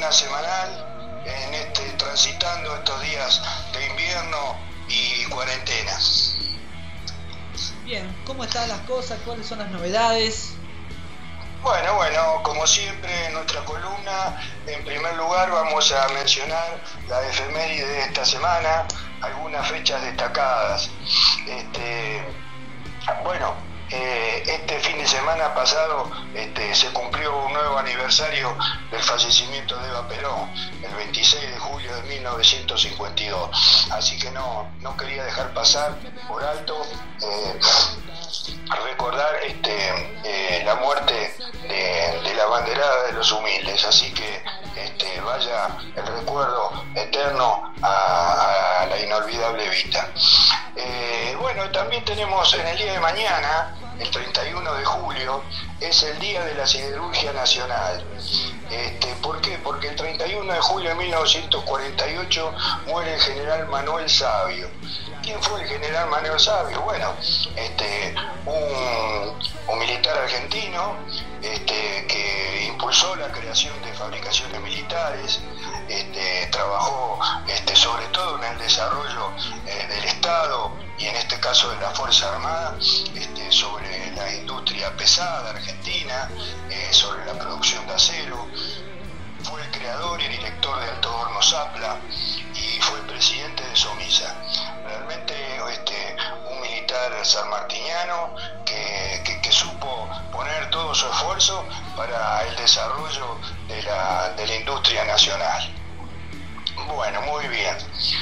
columna semanal transitando estos días de invierno y cuarentena. Bien, ¿cómo están las cosas? ¿Cuáles son las novedades? Bueno, como siempre en nuestra columna, en primer lugar vamos a mencionar la efeméride de esta semana, algunas fechas destacadas. Este fin de semana pasado se cumplió un nuevo aniversario del fallecimiento de Eva Perón, el 26 de julio de 1952. Así que no quería dejar pasar por alto recordar la muerte de la banderada de los humildes. Así que vaya el recuerdo eterno a la inolvidable Evita. También tenemos en el día de mañana, el 31 de julio, es el Día de la Siderurgia Nacional. ¿Por qué? Porque el 31 de julio de 1948 muere el general Manuel Savio. ¿Quién fue el general Manuel Savio? Bueno, un militar argentino que impulsó la creación de fabricaciones militares, trabajó sobre todo en el desarrollo del Estado y en este caso de la Fuerza Armada, sobre la industria pesada argentina, sobre la producción de acero. Fue el creador y director de Alto Horno Zapla y fue presidente de Somisa. Realmente un militar sanmartiniano que supo poner todo su esfuerzo para el desarrollo de la industria nacional. Bueno, muy bien.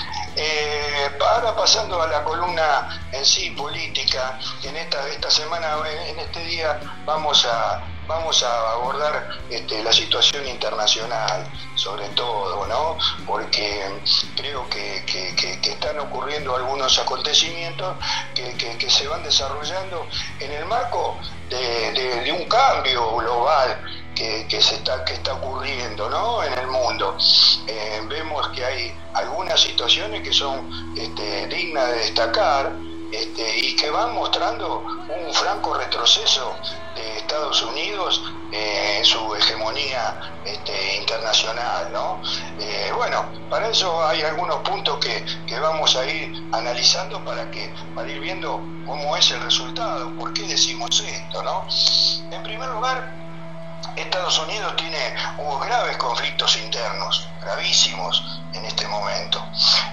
Ahora pasando a la columna en sí política, en esta semana, en este día vamos a abordar la situación internacional, sobre todo, ¿no? Porque creo que están ocurriendo algunos acontecimientos que se van desarrollando en el marco de un cambio global que está ocurriendo, ¿no?, en el mundo. Vemos que hay algunas situaciones que son dignas de destacar y que van mostrando un franco retroceso de Estados Unidos en su hegemonía internacional, ¿no? Para eso hay algunos puntos que vamos a ir analizando para ir viendo cómo es el resultado, por qué decimos esto, ¿no? En primer lugar, Estados Unidos tiene graves conflictos internos, gravísimos en este momento.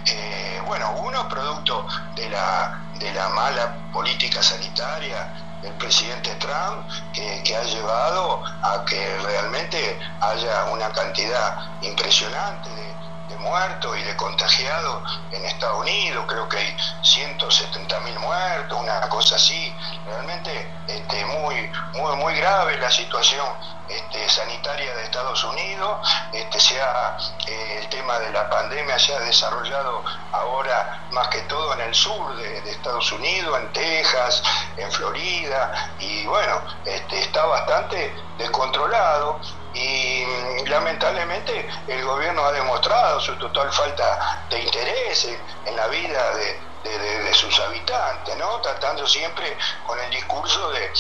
Uno producto de la mala política sanitaria del presidente Trump, que ha llevado a que realmente haya una cantidad impresionante de muertos y de contagiados en Estados Unidos. Creo que hay 170.000 muertos, una cosa así. Realmente muy grave la situación sanitaria de Estados Unidos. El tema de la pandemia se ha desarrollado ahora más que todo en el sur de Estados Unidos, en Texas, en Florida, y está bastante descontrolado. Y lamentablemente el gobierno ha demostrado su total falta de interés en la vida de sus habitantes, ¿no? Tratando siempre con el discurso de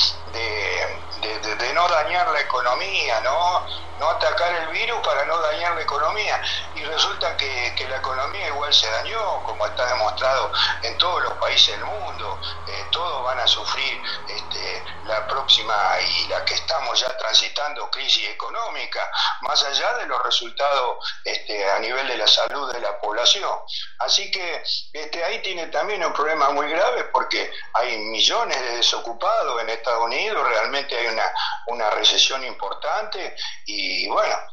no dañar la economía, no atacar el virus para no dañar la economía. Y resulta que la economía igual se dañó, como está demostrado en todos los países del mundo. Todos van a sufrir la próxima y la que estamos ya transitando crisis económica, más allá de los resultados a nivel de la salud de la población. Así que ahí tiene también un problema muy grave, porque hay millones de desocupados en Estados Unidos. Realmente hay una recesión importante y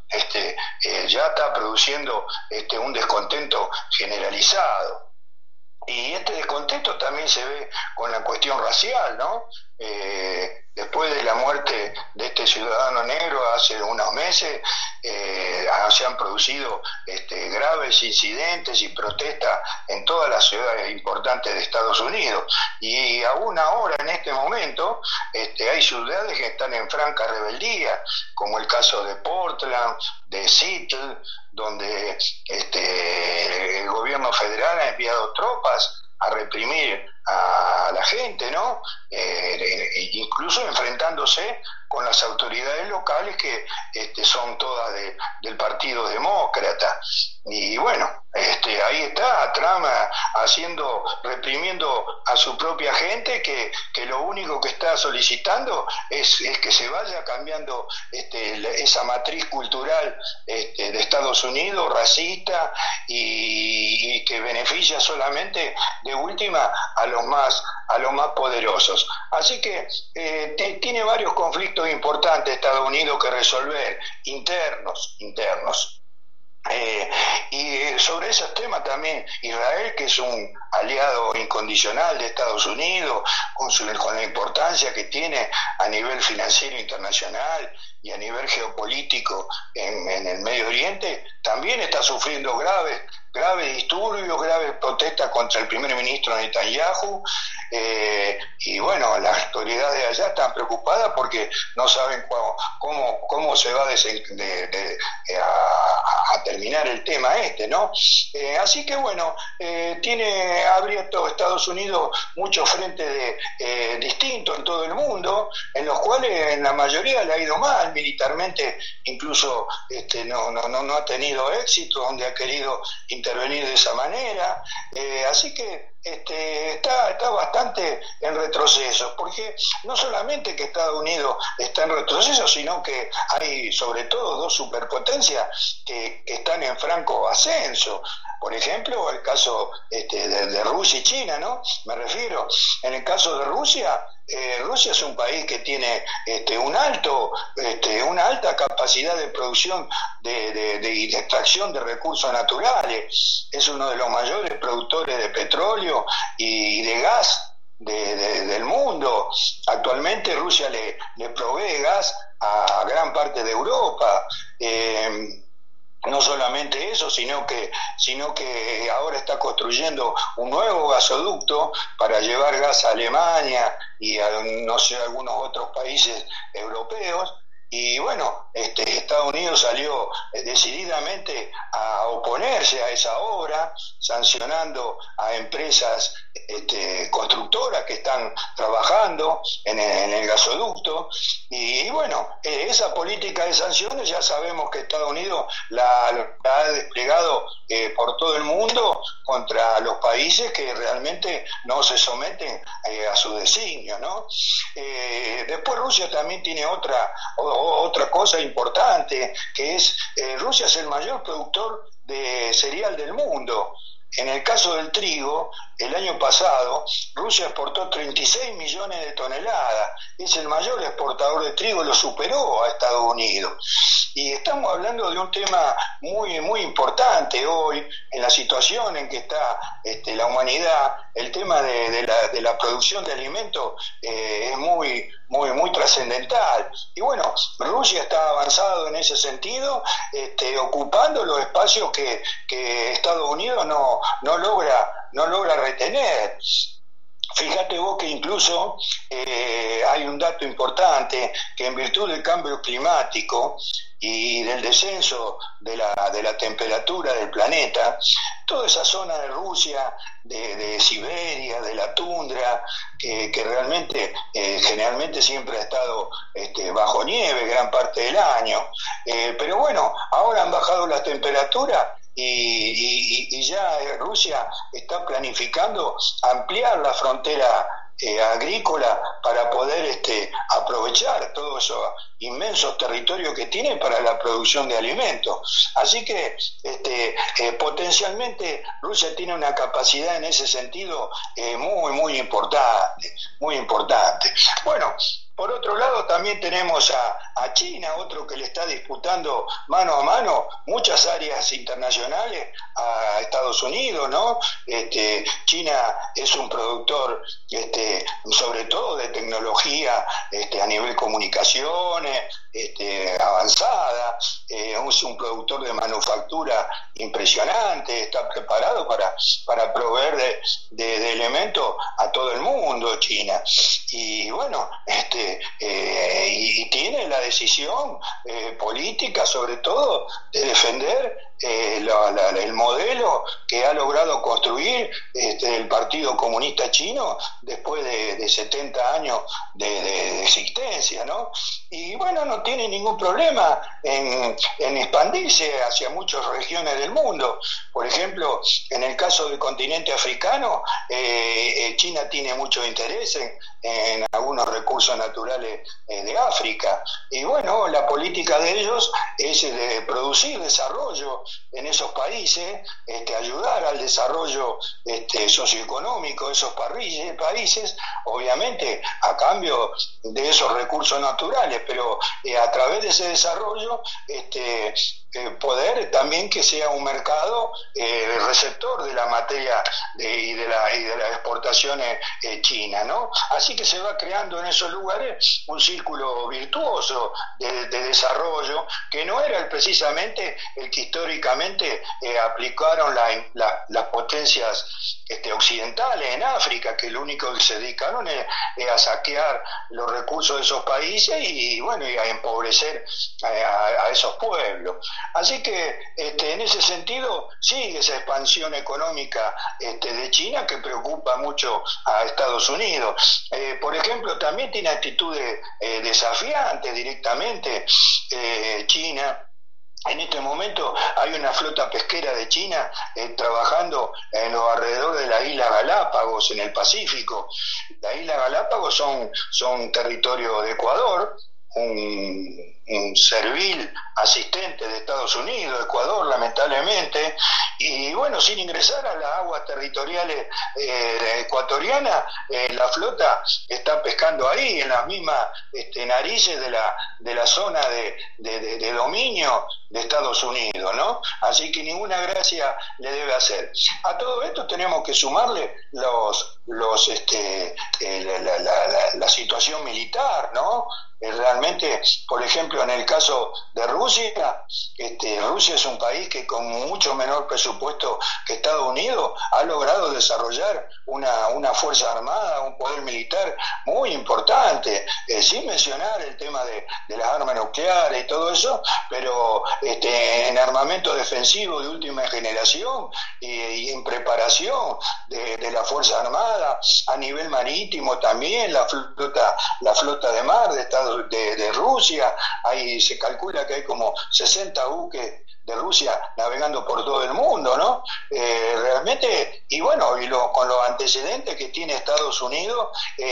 ya está produciendo un descontento generalizado. Y este descontento también se ve con la cuestión racial, ¿no? Después de la muerte de este ciudadano negro hace unos meses, se han producido graves incidentes y protestas en todas las ciudades importantes de Estados Unidos. Y aún ahora, en este momento, hay ciudades que están en franca rebeldía, como el caso de Portland, de Seattle, donde el gobierno federal ha enviado tropas a reprimir a a la gente, ¿no? Incluso enfrentándose con las autoridades locales que son todas del Partido Demócrata. Y bueno, ahí está Trump reprimiendo a su propia gente, que lo único que está solicitando es que se vaya cambiando esa matriz cultural de Estados Unidos, racista, y que beneficia solamente de última a los más poderosos. Así que tiene varios conflictos importantes Estados Unidos que resolver, internos. Y sobre esos temas también Israel, que es un aliado incondicional de Estados Unidos, con la importancia que tiene a nivel financiero internacional y a nivel geopolítico en el Medio Oriente, también está sufriendo graves disturbios, graves protestas contra el primer ministro Netanyahu, y bueno, las autoridades de allá están preocupadas porque no saben cómo se va a terminar el tema ¿no? Así que bueno, ha abierto Estados Unidos muchos frentes distintos en todo el mundo, en los cuales en la mayoría le ha ido mal militarmente, incluso no ha tenido éxito, donde ha querido intervenir de esa manera, así que está bastante en retroceso, porque no solamente que Estados Unidos está en retroceso, sino que hay sobre todo dos superpotencias que están en franco ascenso. Por ejemplo, el caso de Rusia y China, ¿no? Me refiero, en el caso de Rusia, Rusia es un país que tiene una alta capacidad de producción y de extracción de recursos naturales. Es uno de los mayores productores de petróleo y de gas del mundo. Actualmente Rusia le provee gas a gran parte de Europa. No solamente eso, sino que ahora está construyendo un nuevo gasoducto para llevar gas a Alemania y a algunos otros países europeos. Y bueno, Estados Unidos salió decididamente a oponerse a esa obra, sancionando a empresas constructoras que están trabajando en el gasoducto. Y bueno, esa política de sanciones ya sabemos que Estados Unidos la ha desplegado por todo el mundo contra los países que realmente no se someten a su designio, ¿no? Después Rusia también tiene otra cosa importante, que es Rusia es el mayor productor de cereal del mundo. En el caso del trigo, el año pasado, Rusia exportó 36 millones de toneladas. Es el mayor exportador de trigo, lo superó a Estados Unidos. Y estamos hablando de un tema muy, muy importante hoy, en la situación en que está la humanidad. El tema de la producción de alimentos es muy, muy, muy trascendental. Y bueno, Rusia está avanzado en ese sentido, ocupando los espacios que Estados Unidos no logra retener. Fíjate vos que incluso hay un dato importante, que en virtud del cambio climático y del descenso de la temperatura del planeta, toda esa zona de Rusia, de Siberia, de la tundra, que realmente generalmente siempre ha estado bajo nieve gran parte del año, pero bueno, ahora han bajado las temperaturas y ya Rusia está planificando ampliar la frontera agrícola para poder aprovechar todos esos inmensos territorios que tiene para la producción de alimentos. Así que potencialmente Rusia tiene una capacidad en ese sentido muy, muy importante, muy importante. Bueno, por otro lado también tenemos a China, otro que le está disputando mano a mano muchas áreas internacionales a Estados Unidos, ¿no? China es un productor sobre todo de tecnología a nivel comunicaciones avanzada, es un productor de manufactura impresionante, está preparado para proveer de elementos a todo el mundo China. Y bueno, y tiene la decisión política sobre todo de defender el modelo que ha logrado construir el Partido Comunista Chino después de 70 años de existencia, ¿no? Y bueno, no tiene ningún problema en expandirse hacia muchas regiones del mundo. Por ejemplo, en el caso del continente africano, China tiene mucho interés en algunos recursos naturales de África. Y bueno, la política de ellos es de producir desarrollo en esos países, ayudar al desarrollo socioeconómico de esos países, obviamente a cambio de esos recursos naturales, pero a través de ese desarrollo poder también que sea un mercado receptor de la materia y de las exportaciones chinas, ¿no? Así que se va creando en esos lugares un círculo virtuoso de desarrollo que no era precisamente el que históricamente aplicaron las potencias occidentales en África, que lo único que se dedicaron es a saquear los recursos de esos países y bueno, y a empobrecer a esos pueblos. Así que en ese sentido sigue esa expansión económica de China que preocupa mucho a Estados Unidos. Por ejemplo, también tiene actitudes desafiantes directamente China. En este momento hay una flota pesquera de China trabajando en los alrededores de las Islas Galápagos, en el Pacífico. Las Islas Galápagos son territorio de Ecuador, un servil asistente de Estados Unidos, Ecuador, lamentablemente, y bueno, sin ingresar a las aguas territoriales ecuatorianas, la flota está pescando ahí, en las mismas narices de la zona de dominio de Estados Unidos, ¿no? Así que ninguna gracia le debe hacer. A todo esto tenemos que sumarle la situación militar, ¿no? Realmente, por ejemplo, en el caso de Rusia, Rusia es un país que con mucho menor presupuesto que Estados Unidos ha logrado desarrollar una fuerza armada, un poder militar muy importante, sin mencionar el tema de las armas nucleares y todo eso, pero en armamento defensivo de última generación y en preparación de la fuerza armada a nivel marítimo también, la flota de mar de Rusia. Ahí se calcula que hay como 60 buques de Rusia navegando por todo el mundo, ¿no? Realmente, y bueno, con los antecedentes que tiene Estados Unidos,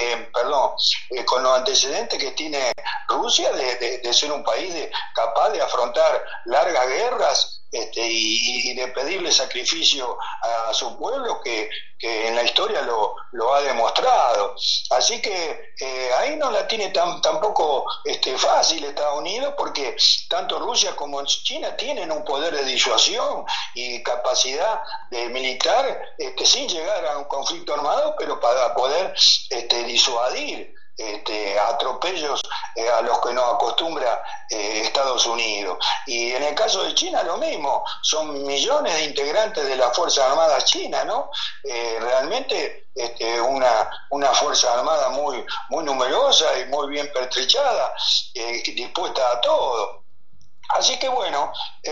con los antecedentes que tiene Rusia de ser un país capaz de afrontar largas guerras, y de pedirle sacrificio a su pueblo que en la historia lo ha demostrado. Así que ahí no la tiene tampoco fácil Estados Unidos, porque tanto Rusia como China tienen un poder de disuasión y capacidad de militar sin llegar a un conflicto armado, pero para poder disuadir atropellos a los que nos acostumbra Estados Unidos. Y en el caso de China lo mismo, son millones de integrantes de las Fuerzas Armadas chinas, ¿no? Realmente una Fuerza Armada muy, muy numerosa y muy bien pertrechada, dispuesta a todo. Así que bueno,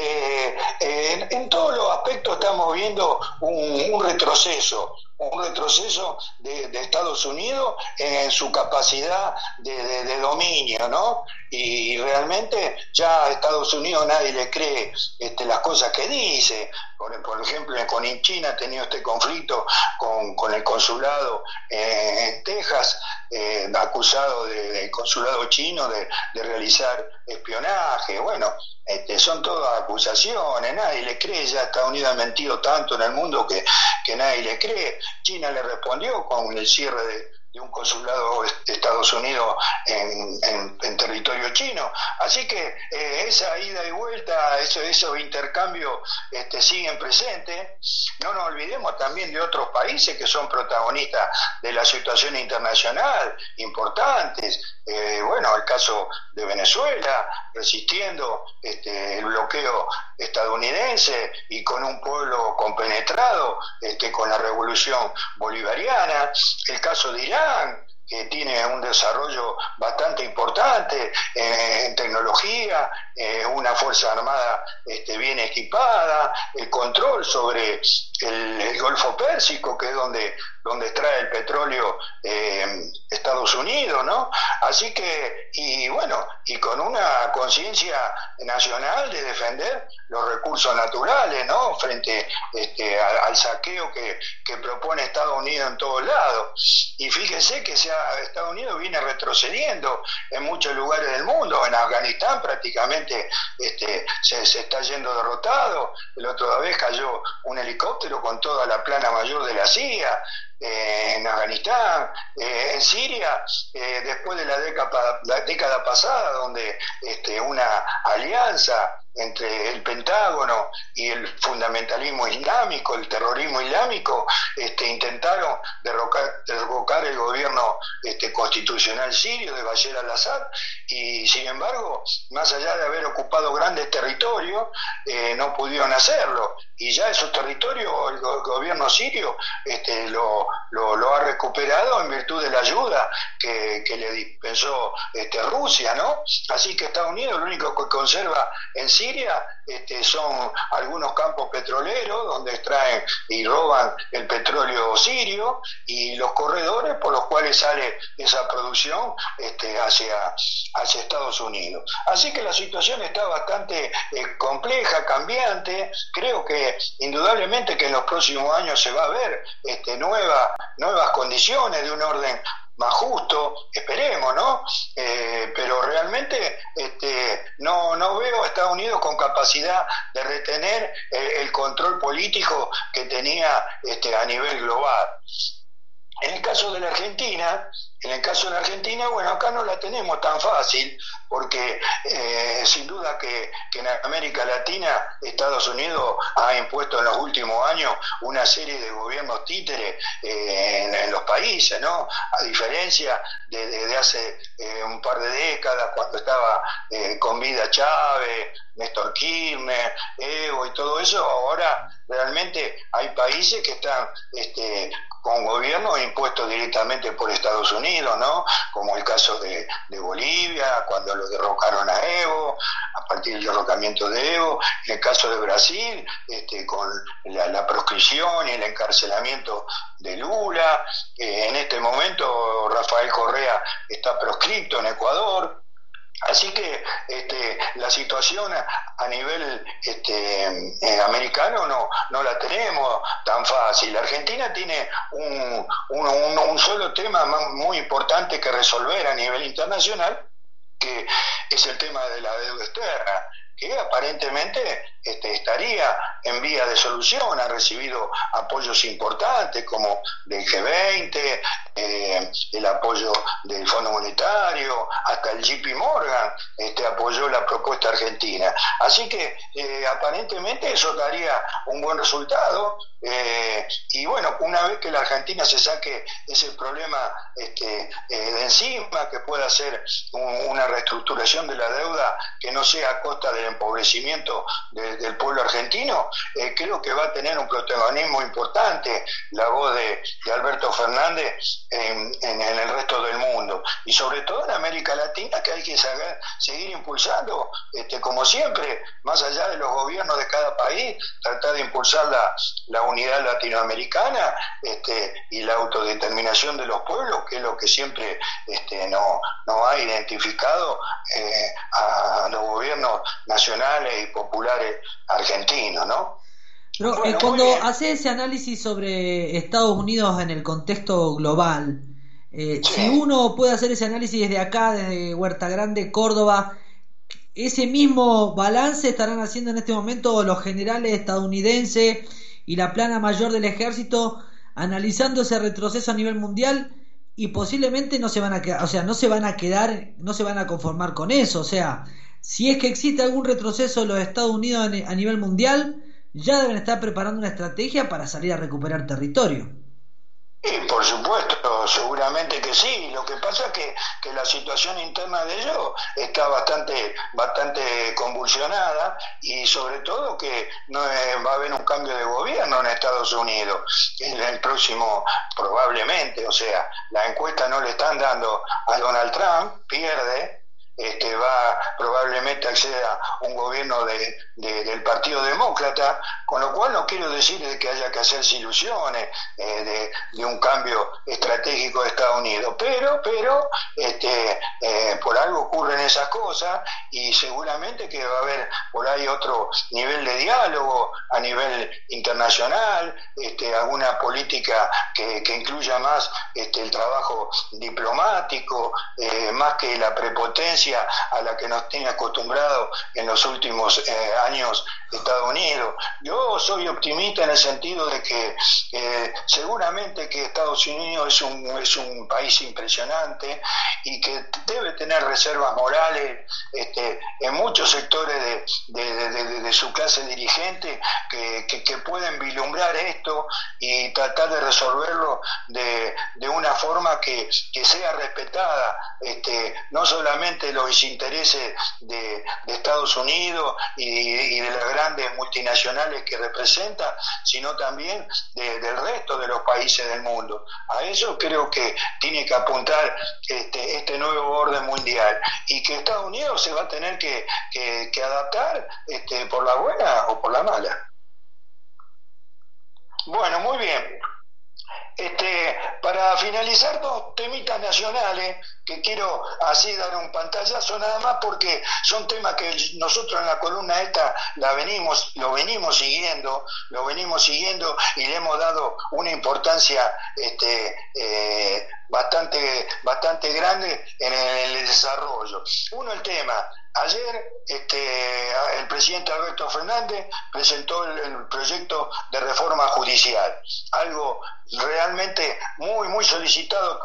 en todos los aspectos estamos viendo un retroceso de Estados Unidos en su capacidad de dominio, ¿no? Y realmente ya a Estados Unidos nadie le cree las cosas que dice. Por ejemplo, con China ha tenido este conflicto con el consulado en Texas, acusado del consulado chino de realizar espionaje. Bueno, son todas acusaciones, nadie le cree, ya Estados Unidos ha mentido tanto en el mundo que nadie le cree. China le respondió con el cierre de un consulado de Estados Unidos en territorio chino. Así que esa ida y vuelta, esos intercambios siguen presentes. No nos olvidemos también de otros países que son protagonistas de la situación internacional, importantes. Bueno, el caso de Venezuela, resistiendo el bloqueo estadounidense y con un pueblo compenetrado con la revolución bolivariana. El caso de Irán, que tiene un desarrollo bastante importante en tecnología, una fuerza armada bien equipada, el control sobre el Golfo Pérsico, que es donde extrae el petróleo Estados Unidos, ¿no? Así que, y bueno, y con una conciencia nacional de defender los recursos naturales, ¿no? Frente al saqueo que propone Estados Unidos en todos lados. Y fíjense que Estados Unidos viene retrocediendo en muchos lugares del mundo. En Afganistán prácticamente se está yendo derrotado. La otra vez cayó un helicóptero con toda la plana mayor de la CIA. En Afganistán, en Siria, después de la década pasada, donde una alianza entre el Pentágono y el fundamentalismo islámico, el terrorismo islámico, intentaron derrocar el gobierno constitucional sirio de Bashar al-Assad, y sin embargo, más allá de haber ocupado grandes territorios, no pudieron hacerlo, y ya esos territorios el gobierno sirio lo ha recuperado en virtud de la ayuda que le dispensó Rusia, ¿no? Así que Estados Unidos lo único que conserva en Siria son algunos campos petroleros donde extraen y roban el petróleo sirio, y los corredores por los cuales sale esa producción hacia Estados Unidos. Así que la situación está bastante compleja, cambiante. Creo que indudablemente que en los próximos años se va a ver nuevas condiciones de un orden más justo, esperemos, ¿no? Pero realmente no veo a Estados Unidos con capacidad de retener el control político que tenía a nivel global. En el caso de la Argentina, bueno, acá no la tenemos tan fácil, porque sin duda que en América Latina Estados Unidos ha impuesto en los últimos años una serie de gobiernos títeres en los países, ¿no? A diferencia de hace un par de décadas, cuando estaba con vida Chávez, Néstor Kirchner, Evo y todo eso. Ahora realmente hay países que están con gobiernos impuestos directamente por Estados Unidos, ¿no? Como el caso de Bolivia, cuando lo derrocaron a Evo, a partir del derrocamiento de Evo. En el caso de Brasil, con la proscripción y el encarcelamiento de Lula. En este momento Rafael Correa está proscripto en Ecuador. Así que la situación a nivel americano no la tenemos tan fácil. La Argentina tiene un solo tema muy importante que resolver a nivel internacional, que es el tema de la deuda externa, que aparentemente estaría en vía de solución. Ha recibido apoyos importantes como del G20, el apoyo del Fondo Monetario, hasta el JP Morgan apoyó la propuesta argentina. Así que aparentemente eso daría un buen resultado, y bueno, una vez que la Argentina se saque ese problema de encima, que pueda hacer una reestructuración de la deuda que no sea a costa del empobrecimiento del pueblo argentino, creo que va a tener un protagonismo importante la voz de Alberto Fernández en el resto del mundo, y sobre todo en América Latina, que hay que seguir impulsando, como siempre, más allá de los gobiernos de cada país, tratar de impulsar la unidad latinoamericana y la autodeterminación de los pueblos, que es lo que siempre no ha identificado a los gobiernos nacionales y populares argentinos, ¿no? Pero bueno, cuando hace ese análisis sobre Estados Unidos en el contexto global, sí. Si uno puede hacer ese análisis desde acá, desde Huerta Grande, Córdoba, ¿ese mismo balance estarán haciendo en este momento los generales estadounidenses y la plana mayor del ejército, analizando ese retroceso a nivel mundial? Y posiblemente no se van a quedar, no se van a conformar con eso. O sea, si es que existe algún retroceso de los Estados Unidos a nivel mundial, ya deben estar preparando una estrategia para salir a recuperar territorio. Y por supuesto, seguramente que sí. Lo que pasa es que la situación interna de ellos está bastante convulsionada y sobre todo que no va a haber un cambio de gobierno en Estados Unidos en el próximo, probablemente. O sea, la encuesta no le están dando a Donald Trump, pierde. Va probablemente acceda a un gobierno del Partido Demócrata, con lo cual no quiero decir de que haya que hacerse ilusiones de un cambio estratégico de Estados Unidos, pero por algo ocurren esas cosas y seguramente que va a haber por ahí otro nivel de diálogo a nivel internacional, alguna política que incluya más el trabajo diplomático, más que la prepotencia a la que nos tiene acostumbrado en los últimos años Estados Unidos. Yo soy optimista en el sentido de que seguramente que Estados Unidos es un país impresionante y que debe tener reservas morales en muchos sectores de su clase dirigente que pueden vislumbrar esto y tratar de resolverlo de una forma que sea respetada, no solamente los intereses de Estados Unidos y de las grandes multinacionales que representa, sino también del resto de los países del mundo. A eso creo que tiene que apuntar este nuevo orden mundial y que Estados Unidos se va a tener que adaptar por la buena o por la mala. Bueno, muy bien. Para finalizar, dos temitas nacionales que quiero así dar un pantallazo nada más porque son temas que nosotros en la columna esta lo venimos siguiendo y le hemos dado una importancia bastante grande en el desarrollo. Uno, el tema. Ayer el presidente Alberto Fernández presentó el proyecto de reforma judicial, algo realmente muy solicitado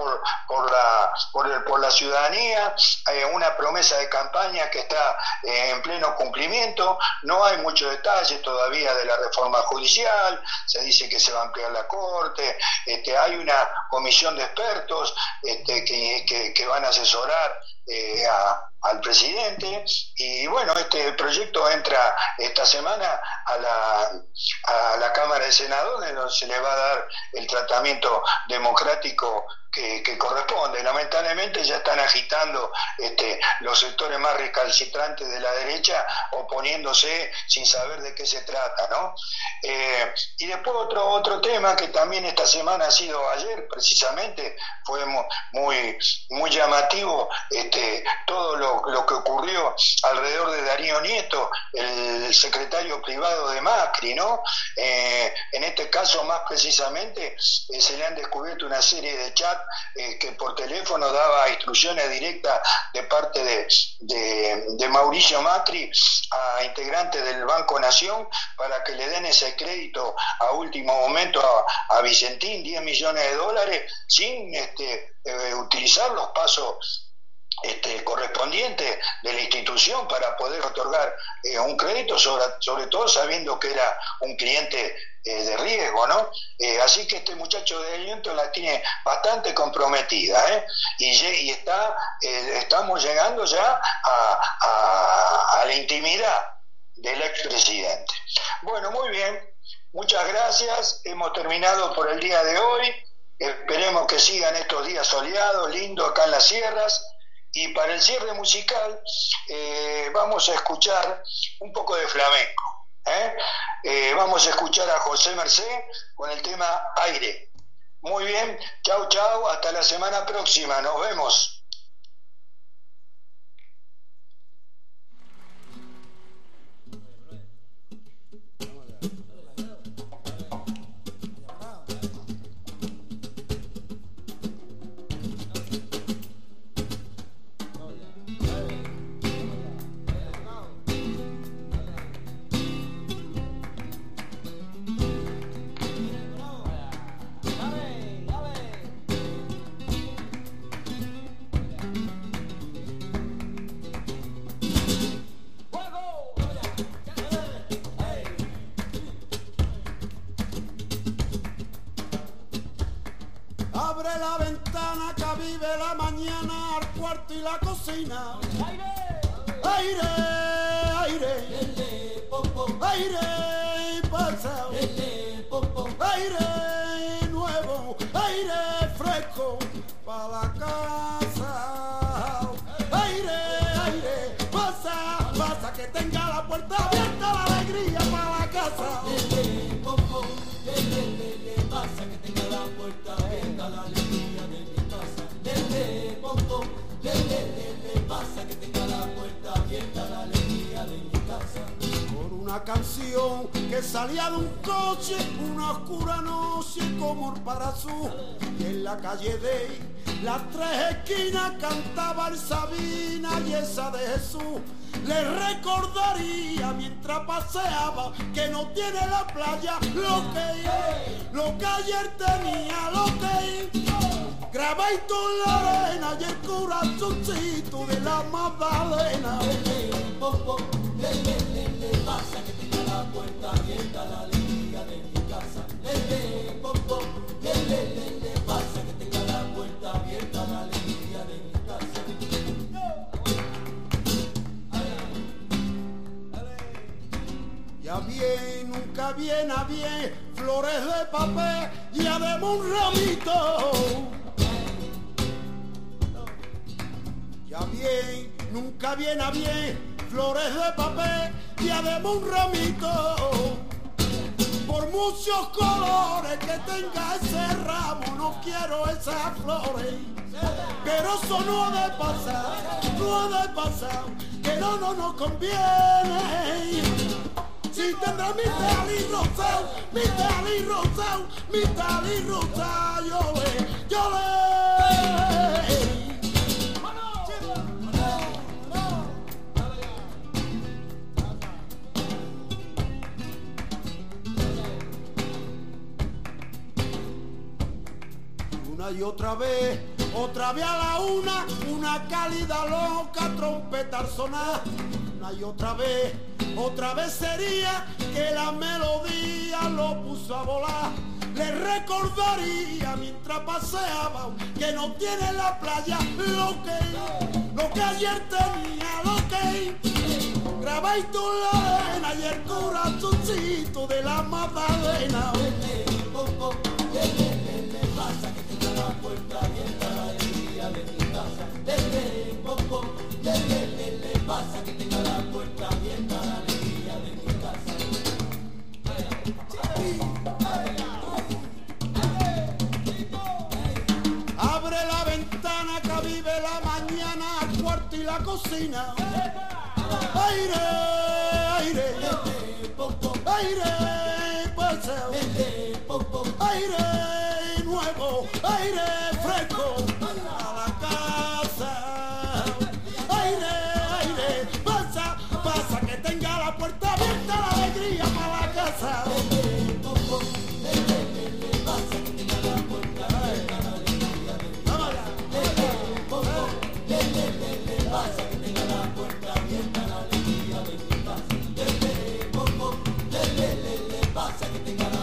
por la ciudadanía, una promesa de campaña que está en pleno cumplimiento. No hay muchos detalles todavía de la reforma judicial, se dice que se va a ampliar la Corte, hay una comisión de expertos que van a asesorar al presidente y bueno, este proyecto entra esta semana a la Cámara de Senadores, donde se le va a dar el tratamiento democrático que corresponde. Lamentablemente ya están agitando los sectores más recalcitrantes de la derecha oponiéndose sin saber de qué se trata, ¿no? Y después otro tema que también esta semana ha sido ayer precisamente, fue muy llamativo todo lo que ocurrió alrededor de Darío Nieto, el secretario privado de Macri, ¿no? En este caso más precisamente se le han descubierto una serie de chats que por teléfono daba instrucciones directas de parte de Mauricio Macri a integrantes del Banco Nación para que le den ese crédito a último momento a Vicentín, $10 millones, sin utilizar los pasos correspondiente de la institución para poder otorgar un crédito, sobre todo sabiendo que era un cliente de riesgo, ¿no? Así que este muchacho de aliento la tiene bastante comprometida, y estamos llegando ya a la intimidad del expresidente. Bueno, muy bien, muchas gracias, hemos terminado por el día de hoy, esperemos que sigan estos días soleados, lindos acá en las sierras. Y para el cierre musical vamos a escuchar un poco de flamenco. Vamos a escuchar a José Mercé con el tema Aire. Muy bien, chau, hasta la semana próxima, nos vemos. Abre la ventana que vive la mañana al cuarto y la cocina. Aire, aire, aire pasado, aire nuevo, aire fresco para la casa. Aire, aire, pasa, pasa que tenga la puerta abierta, la alegría para la casa. Pasa que tenga la puerta abierta, la alegría de mi casa. Pasa que tenga la puerta abierta, la alegría de mi casa. Por una canción que salía de un coche, una oscura noche como el Parazú, y en la calle de las tres esquinas cantaba el Sabina y esa de Jesús. Le recordaría mientras paseaba que no tiene la playa lo que ayer tenía, lo que grabadito en la arena y el corazoncito de la Magdalena. Pasa que tenga la puerta abierta, la alegría de mi casa. Pasa que tenga la puerta abierta, la alegría de mi casa. Ya bien, nunca viene a bien, flores de papel y además un ramito. Ya bien, nunca viene a bien, flores de papel y además un ramito. Por muchos colores que tenga ese ramo, no quiero esas flores. Pero eso no ha de pasar, que no nos conviene. Si tendrá mi tal y rosado, mi tal y rosado, mi tal y rosado, yo le. Una y otra vez a la una cálida loca trompeta al sonar. Una y otra vez sería que la melodía lo puso a volar. Le recordaría mientras paseaba que no tiene en la playa lo que ayer tenía, lo que grabadito en la arena y el corazoncito de la Magdalena. Pasa que tenga la puerta abierta, la alegría de mi casa. Pasa que tenga la puerta abierta, la alegría de mi casa. Abre la ventana que vive la mañana al cuarto y la cocina. Aire, aire, aire, paseo, aire nuevo, aire fresco a la casa. Aire, aire, pasa que tenga la puerta abierta, la alegría para la casa. Pasa que tenga la puerta abierta, la alegría de mi casa. Pasa que tenga la puerta abierta, la alegría de mi casa. Pasa que tenga la